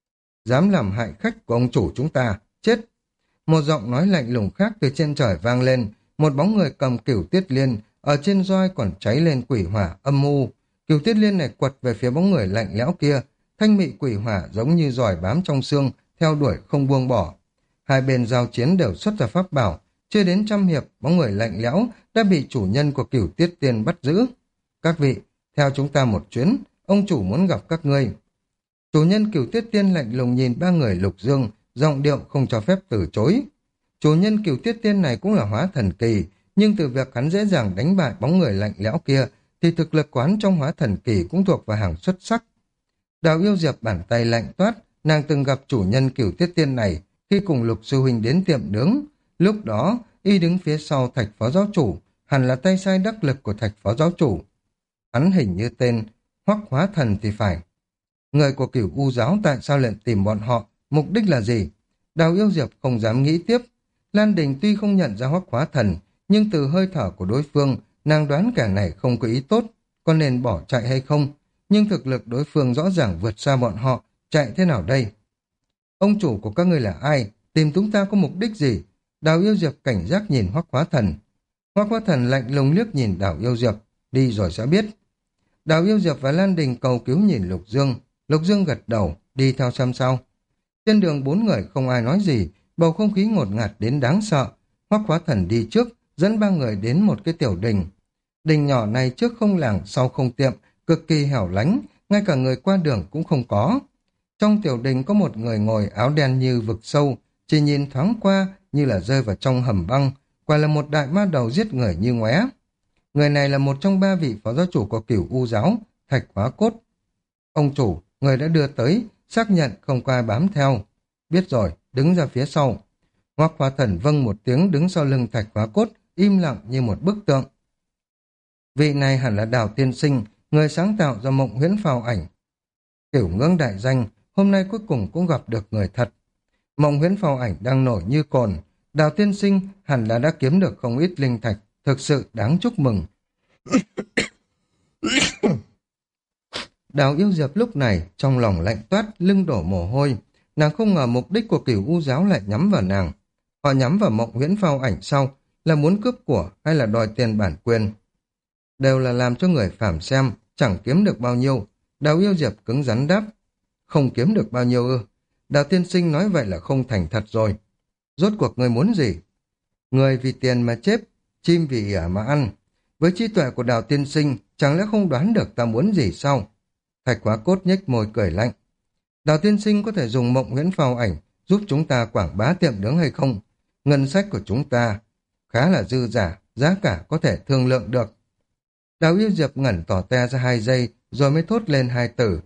Dám làm hại khách của ông chủ chúng ta, chết. Một giọng nói lạnh lùng khác từ trên trời vang lên, một bóng người cầm cửu tiết liên, ở trên roi còn cháy lên quỷ hỏa âm u. Cửu tiết liên này quật về phía bóng người lạnh lẽo kia, thanh mị quỷ hỏa giống như giỏi bám trong xương, theo đuổi không buông bỏ. Hai bên giao chiến đều xuất ra pháp bảo, chưa đến 100 hiệp, bóng người lạnh lẽo đã bị chủ nhân của Cửu Tiết Tiên bắt giữ. Các vị, theo chúng ta một chuyến, ông chủ muốn gặp các ngươi. Chủ nhân Cửu Tiết Tiên lạnh lùng nhìn ba người Lục Dương, giọng điệu không cho phép từ chối. Chủ nhân Cửu Tiết Tiên này cũng là hóa thần kỳ, nhưng từ việc hắn dễ dàng đánh bại bóng người lạnh lẽo kia, thì thực lực quán trong hóa thần kỳ cũng thuộc vào hàng xuất sắc. Đào Yêu Diệp bàn tay lạnh toát, nàng từng gặp chủ nhân Cửu Tiết Tiên này khi cùng Lục sư huynh đến tiệm nướng. Lúc đó, y đứng phía sau Thạch phó giáo chủ, hẳn là tay sai đắc lực của Thạch phó giáo chủ. Hắn hình như tên Hoắc Hóa Thần thì phải. Người của Cửu U giáo tại sao lại tìm bọn họ, mục đích là gì? Đào Yêu Diệp không dám nghĩ tiếp. Lan Đình tuy không nhận ra Hoắc Hóa Thần, nhưng từ hơi thở của đối phương, nàng đoán kẻ này không có ý tốt, có nên bỏ chạy hay không? Nhưng thực lực đối phương rõ ràng vượt xa bọn họ, chạy thế nào đây? Ông chủ của các ngươi là ai? Tìm chúng ta có mục đích gì? Đào Yêu Diệp cảnh giác nhìn Hoắc Hóa Thần. Hoắc Hóa Thần lạnh lùng liếc nhìn Đào Yêu Diệp, đi rồi sẽ biết. Đào Yêu Diệp và Lan Đình cầu cứu nhìn Lục Dương. Lục Dương gật đầu, đi theo xem sau. Trên đường bốn người không ai nói gì, bầu không khí ngột ngạt đến đáng sợ. Hoắc Hóa Thần đi trước, dẫn ba người đến một cái tiểu đình. Đình nhỏ này trước không làng, sau không tiệm, cực kỳ hẻo lánh, ngay cả người qua đường cũng không có. Trong tiểu đình có một người ngồi áo đen như vực sâu, chỉ nhìn thoáng qua như là rơi vào trong hầm băng, quả là một đại ma đầu giết người như ngoé. Người này là một trong ba vị phó giáo chủ của Cửu U giáo, Thạch Hóa Cốt. Ông chủ, người đã đưa tới, xác nhận không có ai bám theo. biết rồi, đứng ra phía sau. Hoắc Hóa Thần vâng một tiếng đứng sau lưng Thạch Hóa Cốt, im lặng như một bức tượng. Vị này hẳn là Đào Tiên Sinh, người sáng tạo ra Mộng Huyễn Phào Ảnh. Cửu ngưỡng đại danh, hôm nay cuối cùng cũng gặp được người thật. Mộng Huyễn Phào Ảnh đang nổi như cồn. Đào Tiên Sinh hẳn là đã kiếm được không ít linh thạch, thực sự đáng chúc mừng. Đào Yêu Diệp lúc này trong lòng lạnh toát, lưng đổ mồ hôi. Nàng không ngờ mục đích của Cửu U giáo lại nhắm vào nàng. Họ nhắm vào Mộng Huyễn Phao Ảnh sau, là muốn cướp của hay là đòi tiền bản quyền? Đều là làm cho người phàm xem, chẳng kiếm được bao nhiêu. Đào Yêu Diệp cứng rắn đáp. Không kiếm được bao nhiêu ư? Đào Tiên Sinh nói vậy là không thành thật rồi. Rốt cuộc người muốn gì? Người vì tiền mà chết, chim vì ỉa mà ăn. Với trí tuệ của Đào Tiên Sinh, chẳng lẽ không đoán được ta muốn gì sao? Thạch Hóa Cốt nhếch môi cười lạnh. Đào Tiên Sinh có thể dùng Mộng Huyễn Phao Ảnh giúp chúng ta quảng bá tiệm nướng hay không? Ngân sách của chúng ta khá là dư giả, giá cả có thể thương lượng được. Đào Yêu Diệp ngẩn tỏ te ra 2 giây, rồi mới thốt lên 2 từ.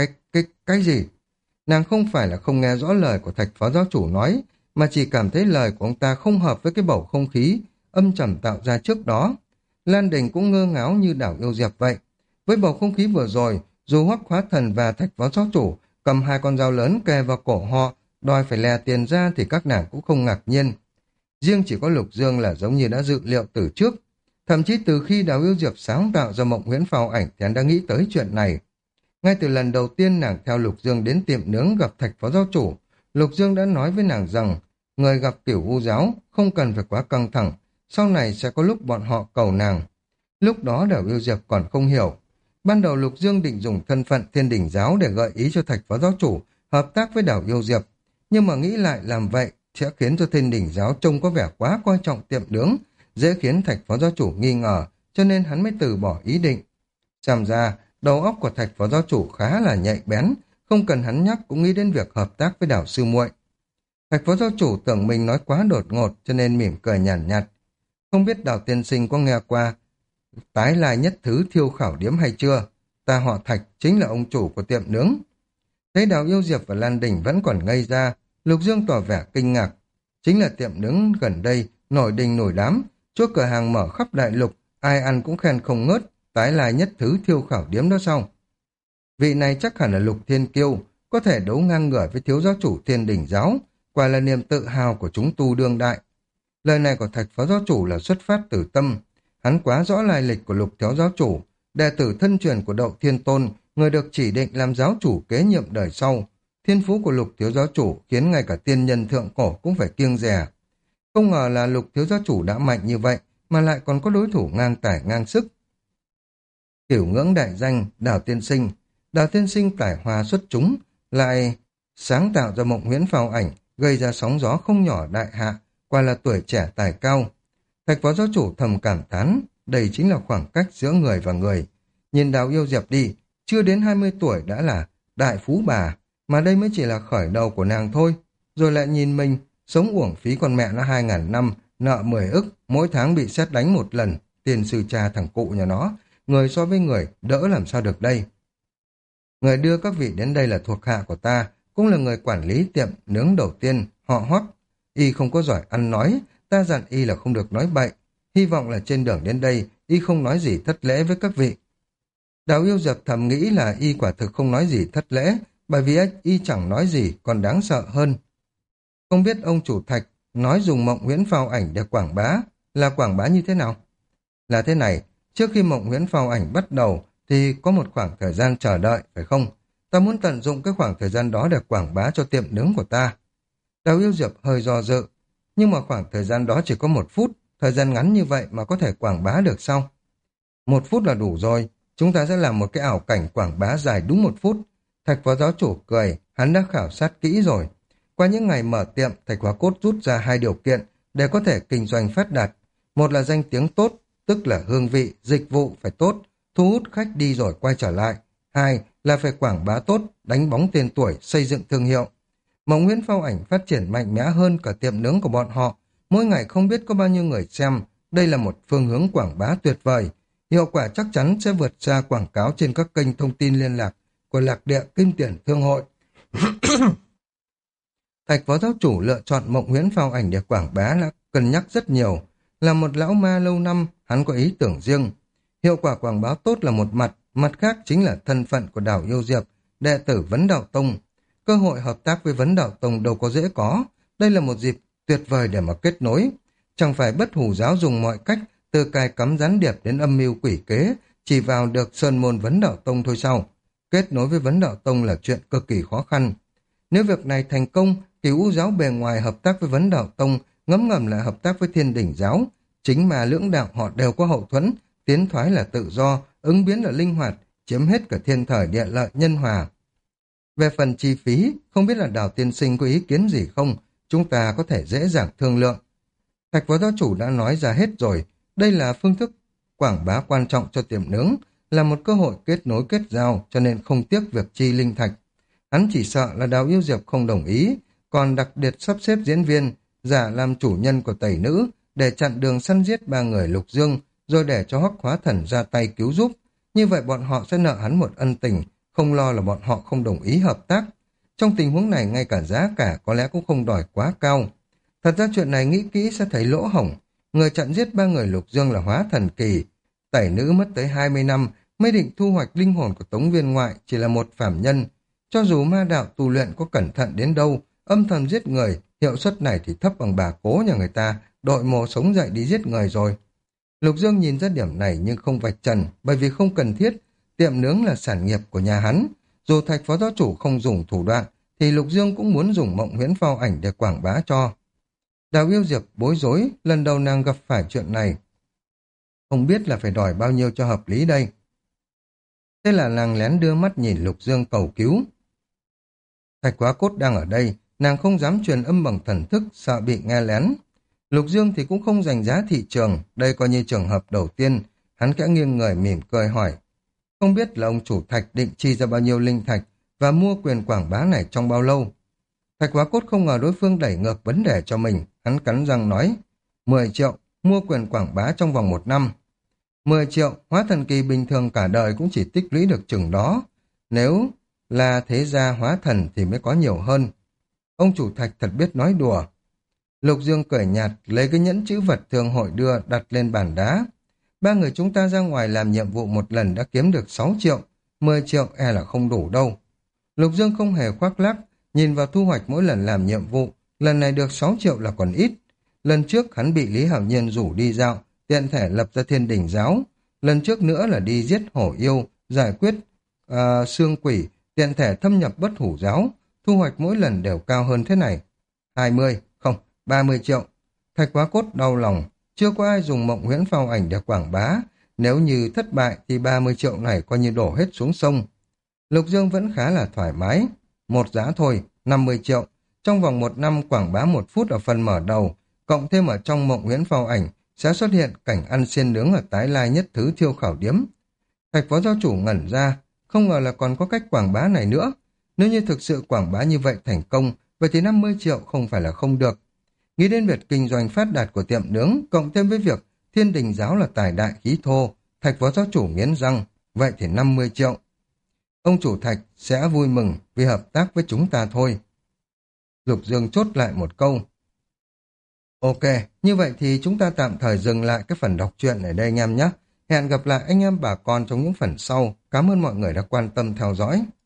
Cái gì? Nàng không phải là không nghe rõ lời của Thạch Phó Giáo Chủ nói, mà chỉ cảm thấy lời của ông ta không hợp với cái bầu không khí, âm trầm tạo ra trước đó. Lan Đình cũng ngơ ngáo như Đào Yêu Diệp vậy. Với bầu không khí vừa rồi, dù Hoắc Hóa Thần và Thạch Phó Giáo Chủ cầm 2 con dao lớn kề vào cổ họ, đòi phải lè tiền ra thì các nàng cũng không ngạc nhiên. Riêng chỉ có Lục Dương là giống như đã dự liệu từ trước. Thậm chí từ khi Đào Yêu Diệp sáng tạo ra Mộng Huyễn Phao Ảnh thì hắn đã nghĩ tới chuyện này. Ngay từ lần đầu tiên nàng theo Lục Dương đến tiệm nướng gặp Thạch Phó Giáo Chủ, Lục Dương đã nói với nàng rằng người gặp Cửu U giáo không cần phải quá căng thẳng, sau này sẽ có lúc bọn họ cầu nàng. Lúc đó Đào Yêu Diệp còn không hiểu. Ban đầu Lục Dương định dùng thân phận Thiên Đỉnh giáo để gợi ý cho Thạch Phó Giáo Chủ hợp tác với Đào Yêu Diệp, nhưng mà nghĩ lại làm vậy sẽ khiến cho Thiên Đỉnh giáo trông có vẻ quá coi trọng tiệm nướng, dễ khiến Thạch Phó Giáo Chủ nghi ngờ, cho nên hắn mới từ bỏ ý định. Xem ra, đầu óc của Thạch Phó Giáo Chủ khá là nhạy bén, không cần hắn nhắc cũng nghĩ đến việc hợp tác với Đào Sư Muội. Thạch Phó Giáo Chủ tưởng mình nói quá đột ngột cho nên mỉm cười nhàn nhạt. Không biết Đào Tiên Sinh có nghe qua Tái Lai Nhất Thứ Thiêu Khảo Điếm hay chưa? Ta họ Thạch chính là ông chủ của tiệm nướng. Thấy Đào Yêu Diệp và Lan Đình vẫn còn ngây ra, Lục Dương tỏ vẻ kinh ngạc. Chính là tiệm nướng gần đây, nổi đình nổi đám, chuỗi cửa hàng mở khắp đại lục, ai ăn cũng khen không ngớt, Tái Lai Nhất Thứ Thiêu Khảo Điếm đó sao? Vị này chắc hẳn là Lục Thiên Kiêu, có thể đấu ngang ngửa với thiếu giáo chủ Thiên Đỉnh giáo, quả là niềm tự hào của chúng tu đương đại. Lời này của Thạch Phó Giáo Chủ là xuất phát từ tâm, hắn quá rõ lai lịch của Lục Thiếu Giáo Chủ, đệ tử thân truyền của Đậu Thiên Tôn, người được chỉ định làm giáo chủ kế nhiệm đời sau. Thiên phú của Lục Thiếu Giáo Chủ khiến ngay cả tiên nhân thượng cổ cũng phải kiêng dè. Không ngờ là Lục Thiếu Giáo Chủ đã mạnh như vậy, mà lại còn có đối thủ ngang tài ngang sức. Cửu ngưỡng đại danh, Đào Tiên Sinh. Đào Tiên Sinh tài hoa xuất chúng, lại sáng tạo ra Mộng Huyễn Phao Ảnh, gây ra sóng gió không nhỏ đại hạ, quả là tuổi trẻ tài cao. Thạch Phó Giáo Chủ thầm cảm thán, đây chính là khoảng cách giữa người và người. Nhìn Đào Yêu Diệp đi, chưa đến 20 tuổi đã là đại phú bà, mà đây mới chỉ là khởi đầu của nàng thôi. Rồi lại nhìn mình, sống uổng phí con mẹ nó 2.000 năm, nợ 10 ức, mỗi tháng bị sét đánh 1 lần, tiền sư cha thằng cụ nhà nó, người so với người, đỡ làm sao được đây. Người đưa các vị đến đây là thuộc hạ của ta, cũng là người quản lý tiệm nướng đầu tiên, họ Hoắc. Y không có giỏi ăn nói, ta dặn y là không được nói bậy. Hy vọng là trên đường đến đây, y không nói gì thất lễ với các vị. Đào Yêu Diệp thầm nghĩ là y quả thực không nói gì thất lễ, bởi vì y chẳng nói gì còn đáng sợ hơn. Không biết ông chủ Thạch nói dùng Mộng Huyễn Phao Ảnh để quảng bá, là quảng bá như thế nào? Là thế này, trước khi Mộng Huyễn Phao Ảnh bắt đầu thì có một khoảng thời gian chờ đợi, phải không? Ta muốn tận dụng cái khoảng thời gian đó để quảng bá cho tiệm nướng của ta. Đào Yêu Diệp hơi do dự, nhưng mà khoảng thời gian đó chỉ có 1 phút, thời gian ngắn như vậy mà có thể quảng bá được sao? 1 phút là đủ rồi, chúng ta sẽ làm một cái ảo cảnh quảng bá dài đúng 1 phút. Thạch Phó Giáo Chủ cười, hắn đã khảo sát kỹ rồi. Qua những ngày mở tiệm, Thạch Hóa Cốt rút ra 2 điều kiện để có thể kinh doanh phát đạt. Một là danh tiếng tốt, tức là hương vị, dịch vụ phải tốt, thu hút khách đi rồi quay trở lại. 2 là phải quảng bá tốt, đánh bóng tên tuổi, xây dựng thương hiệu. Mộng Huyễn Phao Ảnh phát triển mạnh mẽ hơn cả tiệm nướng của bọn họ. Mỗi ngày không biết có bao nhiêu người xem. Đây là một phương hướng quảng bá tuyệt vời. Hiệu quả chắc chắn sẽ vượt xa quảng cáo trên các kênh thông tin liên lạc của Lạc Địa Kinh Điển Thương hội. Thạch phó giáo chủ lựa chọn Mộng Huyễn Phao Ảnh để quảng bá là cân nhắc rất nhiều. Là một lão ma lâu năm, hắn có ý tưởng riêng. Hiệu quả quảng bá tốt là một mặt, mặt khác chính là thân phận của Đào Yêu Diệp, đệ tử Vấn Đạo Tông. Cơ hội hợp tác với Vấn Đạo Tông đâu có dễ có. Đây là một dịp tuyệt vời để mà kết nối. Chẳng phải Bất Hủ giáo dùng mọi cách, từ cài cắm gián điệp đến âm mưu quỷ kế, chỉ vào được sơn môn Vấn Đạo Tông thôi sao? Kết nối với Vấn Đạo Tông là chuyện cực kỳ khó khăn. Nếu việc này thành công, Cửu U giáo bề ngoài hợp tác với Vấn Đạo Tông, ngấm ngầm lại hợp tác với Thiên Đỉnh giáo, chính mà lưỡng đạo họ đều có hậu thuẫn, tiến thoái là tự do, ứng biến là linh hoạt, chiếm hết cả thiên thời địa lợi nhân hòa. Về phần chi phí, không biết là Đào tiên sinh có ý kiến gì không, chúng ta có thể dễ dàng thương lượng. Thạch phó giáo chủ đã nói ra hết rồi, đây là phương thức quảng bá quan trọng cho tiệm nướng, là một cơ hội kết nối kết giao, cho nên không tiếc việc chi linh thạch. Hắn chỉ sợ là Đào Yêu Diệp không đồng ý, còn đặc biệt sắp xếp diễn viên, giả làm chủ nhân của tẩy nữ, để chặn đường săn giết ba người Lục Dương, rồi để cho Hoắc Hóa Thần ra tay cứu giúp. Như vậy bọn họ sẽ nợ hắn một ân tình, không lo là bọn họ không đồng ý hợp tác. Trong tình huống này ngay cả giá cả có lẽ cũng không đòi quá cao. Thật ra chuyện này nghĩ kỹ sẽ thấy lỗ hổng. Người chặn giết ba người Lục Dương là Hóa Thần kỳ. Tẩy nữ mất tới 20 năm mới định thu hoạch linh hồn của Tống Viên Ngoại, chỉ là một phàm nhân. Cho dù ma đạo tu luyện có cẩn thận đến đâu, âm thầm giết người, hiệu suất này thì thấp bằng bà cố nhà người ta, đội mồ sống dậy đi giết người rồi. Lục Dương nhìn ra điểm này nhưng không vạch trần, bởi vì không cần thiết, tiệm nướng là sản nghiệp của nhà hắn. Dù Thạch phó giáo chủ không dùng thủ đoạn, thì Lục Dương cũng muốn dùng Mộng Huyễn Phao Ảnh để quảng bá cho. Đào Yêu Diệp bối rối, lần đầu nàng gặp phải chuyện này. Không biết là phải đòi bao nhiêu cho hợp lý đây. Thế là nàng lén đưa mắt nhìn Lục Dương cầu cứu. Thạch Quá Cốt đang ở đây, nàng không dám truyền âm bằng thần thức, sợ bị nghe lén. Lục Dương thì cũng không giành giá thị trường, đây coi như trường hợp đầu tiên. Hắn kẽ nghiêng người mỉm cười hỏi. Không biết là ông chủ Thạch định chi ra bao nhiêu linh thạch và mua quyền quảng bá này trong bao lâu? Thạch Quá Cốt không ngờ đối phương đẩy ngược vấn đề cho mình, hắn cắn răng nói. 10 triệu, mua quyền quảng bá trong vòng 1 năm. 10 triệu, Hóa Thần kỳ bình thường cả đời cũng chỉ tích lũy được chừng đó. Nếu là thế gia hóa thần thì mới có nhiều hơn. Ông chủ Thạch thật biết nói đùa. Lục Dương cười nhạt, lấy cái nhẫn chữ vật thường hội đưa đặt lên bàn đá. Ba người chúng ta ra ngoài làm nhiệm vụ một lần đã kiếm được 6 triệu, 10 triệu e là không đủ đâu. Lục Dương không hề khoác lác, nhìn vào thu hoạch mỗi lần làm nhiệm vụ, lần này được 6 triệu là còn ít. Lần trước hắn bị Lý Hảo Nhiên rủ đi dạo, tiện thể lập ra Thiên Đỉnh giáo. Lần trước nữa là đi giết hổ yêu, giải quyết xương quỷ, tiện thể thâm nhập Bất Hủ giáo, thu hoạch mỗi lần đều cao hơn thế này. 20, không, 30 triệu. Thạch Quá Cốt đau lòng, chưa có ai dùng Mộng Huyễn Phao Ảnh để quảng bá, nếu như thất bại thì 30 triệu này coi như đổ hết xuống sông. Lục Dương vẫn khá là thoải mái, một giá thôi, 50 triệu, trong vòng 1 năm quảng bá 1 phút ở phần mở đầu, cộng thêm ở trong Mộng Huyễn Phao Ảnh sẽ xuất hiện cảnh ăn xiên nướng ở Tái Lai Nhất Thứ Thiêu Khảo Điếm. Thạch phó giáo chủ ngẩn ra, không ngờ là còn có cách quảng bá này nữa. Nếu như thực sự quảng bá như vậy thành công, vậy thì 50 triệu không phải là không được. Nghĩ đến việc kinh doanh phát đạt của tiệm nướng, cộng thêm với việc Thiên Đình giáo là tài đại khí thô, Thạch phó giáo chủ nghiến răng, vậy thì 50 triệu. Ông chủ Thạch sẽ vui mừng vì hợp tác với chúng ta thôi. Lục Dương chốt lại một câu. Ok, như vậy thì chúng ta tạm thời dừng lại cái phần đọc truyện ở đây anh em nhé. Hẹn gặp lại anh em bà con trong những phần sau. Cảm ơn mọi người đã quan tâm theo dõi.